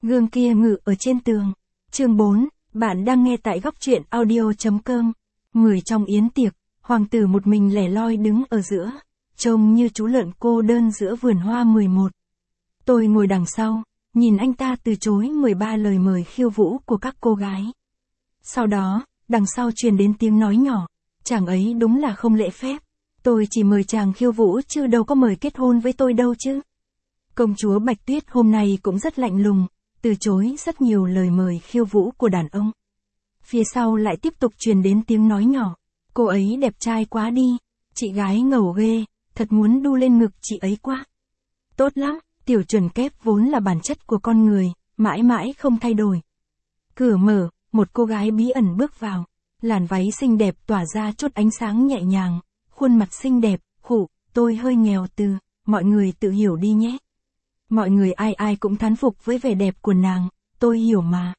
Gương kia ngự ở trên tường. Chương 4, bạn đang nghe tại góc truyện audio.com. Người trong yến tiệc, hoàng tử một mình lẻ loi đứng ở giữa, trông như chú lợn cô đơn giữa vườn hoa 11. Tôi ngồi đằng sau, nhìn anh ta từ chối 13 lời mời khiêu vũ của các cô gái. Sau đó, đằng sau truyền đến tiếng nói nhỏ, chàng ấy đúng là không lễ phép. Tôi chỉ mời chàng khiêu vũ chứ đâu có mời kết hôn với tôi đâu chứ. Công chúa Bạch Tuyết hôm nay cũng rất lạnh lùng, từ chối rất nhiều lời mời khiêu vũ của đàn ông. Phía sau lại tiếp tục truyền đến tiếng nói nhỏ, cô ấy đẹp trai quá đi, chị gái ngầu ghê, thật muốn đu lên ngực chị ấy quá. Tốt lắm, tiểu chuẩn kép vốn là bản chất của con người, mãi mãi không thay đổi. Cửa mở, một cô gái bí ẩn bước vào, làn váy xinh đẹp tỏa ra chút ánh sáng nhẹ nhàng, khuôn mặt xinh đẹp, tôi hơi nghèo từ, mọi người tự hiểu đi nhé. Mọi người ai ai cũng thán phục với vẻ đẹp của nàng, tôi hiểu mà.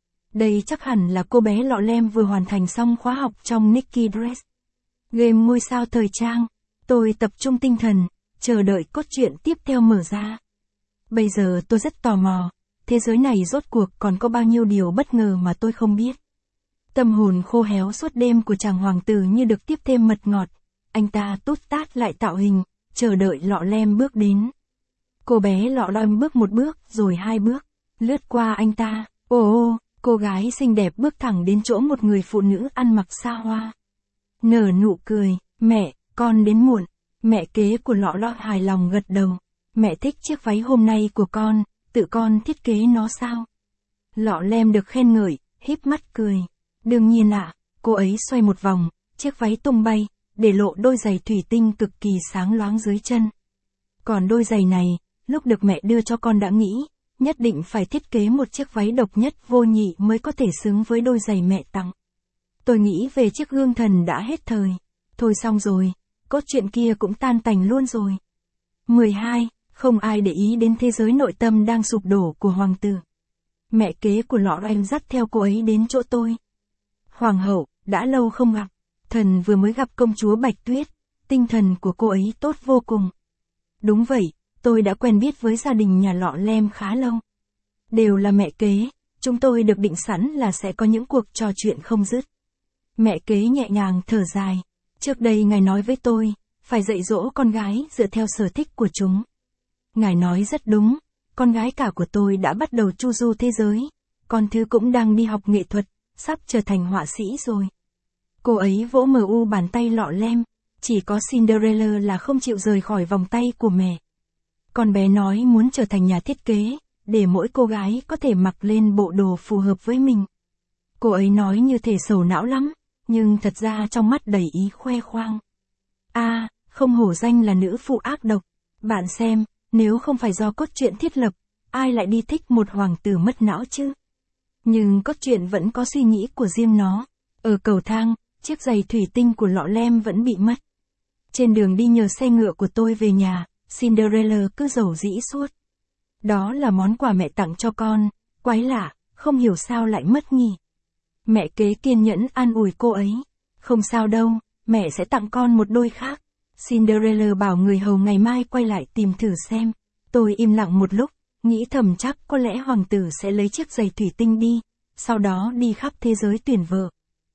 Đây chắc hẳn là cô bé lọ lem vừa hoàn thành xong khóa học trong Nikki Dress. Game ngôi sao thời trang. Tôi tập trung tinh thần, chờ đợi cốt truyện tiếp theo mở ra. Bây giờ tôi rất tò mò, thế giới này rốt cuộc còn có bao nhiêu điều bất ngờ mà tôi không biết. Tâm hồn khô héo suốt đêm của chàng hoàng tử như được tiếp thêm mật ngọt. Anh ta tút tát lại tạo hình, chờ đợi lọ lem bước đến. Cô bé lọ lem bước một bước, rồi hai bước, lướt qua anh ta. Cô gái xinh đẹp bước thẳng đến chỗ một người phụ nữ ăn mặc xa hoa. Nở nụ cười, mẹ, con đến muộn. Mẹ kế của lọ lem hài lòng gật đầu. Mẹ thích chiếc váy hôm nay của con, tự con thiết kế nó sao? Lọ lem được khen ngợi, híp mắt cười. Đương nhiên ạ, cô ấy xoay một vòng, chiếc váy tung bay, để lộ đôi giày thủy tinh cực kỳ sáng loáng dưới chân. Còn đôi giày này, lúc được mẹ đưa cho con đã nghĩ, nhất định phải thiết kế một chiếc váy độc nhất vô nhị mới có thể xứng với đôi giày mẹ tặng. Tôi nghĩ về chiếc gương thần đã hết thời. Thôi xong rồi, cốt truyện kia cũng tan tành luôn rồi. 12. Không ai để ý đến thế giới nội tâm đang sụp đổ của hoàng tử. Mẹ kế của lọ lem dắt theo cô ấy đến chỗ tôi. Hoàng hậu, đã lâu không gặp. Thần vừa mới gặp công chúa Bạch Tuyết, tinh thần của cô ấy tốt vô cùng. Đúng vậy, tôi đã quen biết với gia đình nhà lọ lem khá lâu. Đều là mẹ kế, chúng tôi được định sẵn là sẽ có những cuộc trò chuyện không dứt. Mẹ kế nhẹ nhàng thở dài. Trước đây ngài nói với tôi, phải dạy dỗ con gái dựa theo sở thích của chúng. Ngài nói rất đúng, con gái cả của tôi đã bắt đầu chu du thế giới, con thứ cũng đang đi học nghệ thuật, sắp trở thành họa sĩ rồi. Cô ấy vỗ bàn tay lọ lem, chỉ có Cinderella là không chịu rời khỏi vòng tay của mẹ. Con bé nói muốn trở thành nhà thiết kế, để mỗi cô gái có thể mặc lên bộ đồ phù hợp với mình. Cô ấy nói như thể sầu não lắm, nhưng thật ra trong mắt đầy ý khoe khoang. Không hổ danh là nữ phụ ác độc. Bạn xem, nếu không phải do cốt truyện thiết lập, ai lại đi thích một hoàng tử mất não chứ? Nhưng cốt truyện vẫn có suy nghĩ của riêng nó. Ở cầu thang, chiếc giày thủy tinh của lọ lem vẫn bị mất. Trên đường đi nhờ xe ngựa của tôi về nhà, Cinderella cứ rầu rĩ suốt. Đó là món quà mẹ tặng cho con, quái lạ, không hiểu sao lại mất nhỉ. Mẹ kế kiên nhẫn an ủi cô ấy. Không sao đâu, mẹ sẽ tặng con một đôi khác. Cinderella bảo người hầu ngày mai quay lại tìm thử xem. Tôi im lặng một lúc, nghĩ thầm chắc có lẽ hoàng tử sẽ lấy chiếc giày thủy tinh đi, sau đó đi khắp thế giới tuyển vợ.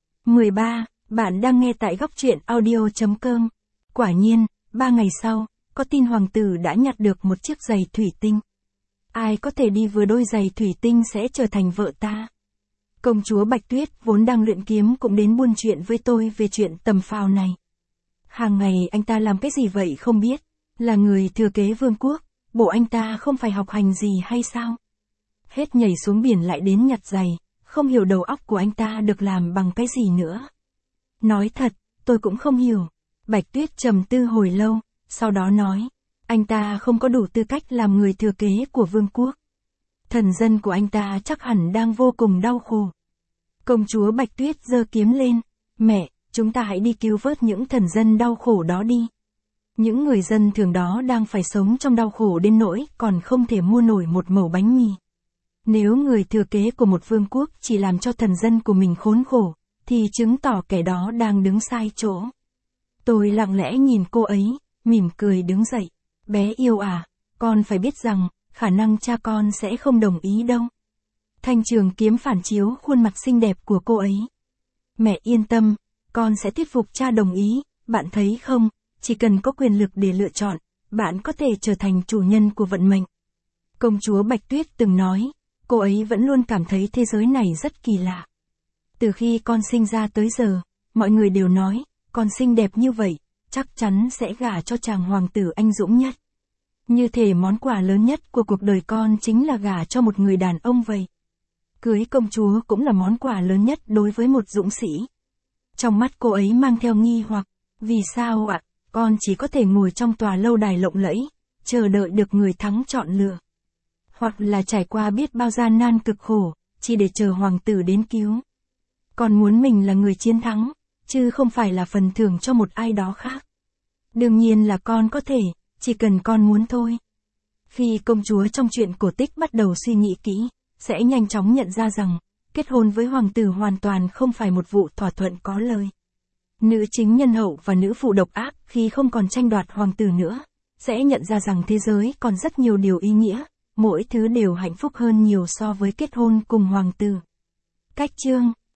13. Bạn đang nghe tại góc truyện audio.com. Quả nhiên, 3 ngày sau, có tin hoàng tử đã nhặt được một chiếc giày thủy tinh. Ai có thể đi vừa đôi giày thủy tinh sẽ trở thành vợ ta. Công chúa Bạch Tuyết vốn đang luyện kiếm cũng đến buôn chuyện với tôi về chuyện tầm phào này. Hàng ngày anh ta làm cái gì vậy không biết, là người thừa kế vương quốc, bộ anh ta không phải học hành gì hay sao? Hết nhảy xuống biển lại đến nhặt giày, không hiểu đầu óc của anh ta được làm bằng cái gì nữa. Nói thật, tôi cũng không hiểu. Bạch Tuyết trầm tư hồi lâu, sau đó nói, anh ta không có đủ tư cách làm người thừa kế của vương quốc. Thần dân của anh ta chắc hẳn đang vô cùng đau khổ. Công chúa Bạch Tuyết giơ kiếm lên, mẹ, chúng ta hãy đi cứu vớt những thần dân đau khổ đó đi. Những người dân thường đó đang phải sống trong đau khổ đến nỗi còn không thể mua nổi một mẩu bánh mì. Nếu người thừa kế của một vương quốc chỉ làm cho thần dân của mình khốn khổ, thì chứng tỏ kẻ đó đang đứng sai chỗ. Tôi lặng lẽ nhìn cô ấy, mỉm cười đứng dậy. Bé yêu à, con phải biết rằng, khả năng cha con sẽ không đồng ý đâu. Thanh trường kiếm phản chiếu khuôn mặt xinh đẹp của cô ấy. Mẹ yên tâm, con sẽ thuyết phục cha đồng ý, bạn thấy không, chỉ cần có quyền lực để lựa chọn, bạn có thể trở thành chủ nhân của vận mệnh. Công chúa Bạch Tuyết từng nói, cô ấy vẫn luôn cảm thấy thế giới này rất kỳ lạ. Từ khi con sinh ra tới giờ, mọi người đều nói, con xinh đẹp như vậy, chắc chắn sẽ gả cho chàng hoàng tử anh dũng nhất. Như thể món quà lớn nhất của cuộc đời con chính là gả cho một người đàn ông vậy. Cưới công chúa cũng là món quà lớn nhất đối với một dũng sĩ. Trong mắt cô ấy mang theo nghi hoặc, vì sao ạ, con chỉ có thể ngồi trong tòa lâu đài lộng lẫy, chờ đợi được người thắng chọn lựa. Hoặc là trải qua biết bao gian nan cực khổ, chỉ để chờ hoàng tử đến cứu. Con muốn mình là người chiến thắng, chứ không phải là phần thưởng cho một ai đó khác. Đương nhiên là con có thể, chỉ cần con muốn thôi. Khi công chúa trong truyện cổ tích bắt đầu suy nghĩ kỹ, sẽ nhanh chóng nhận ra rằng, kết hôn với hoàng tử hoàn toàn không phải một vụ thỏa thuận có lời. Nữ chính nhân hậu và nữ phụ độc ác khi không còn tranh đoạt hoàng tử nữa, sẽ nhận ra rằng thế giới còn rất nhiều điều ý nghĩa, mỗi thứ đều hạnh phúc hơn nhiều so với kết hôn cùng hoàng tử. Cách chương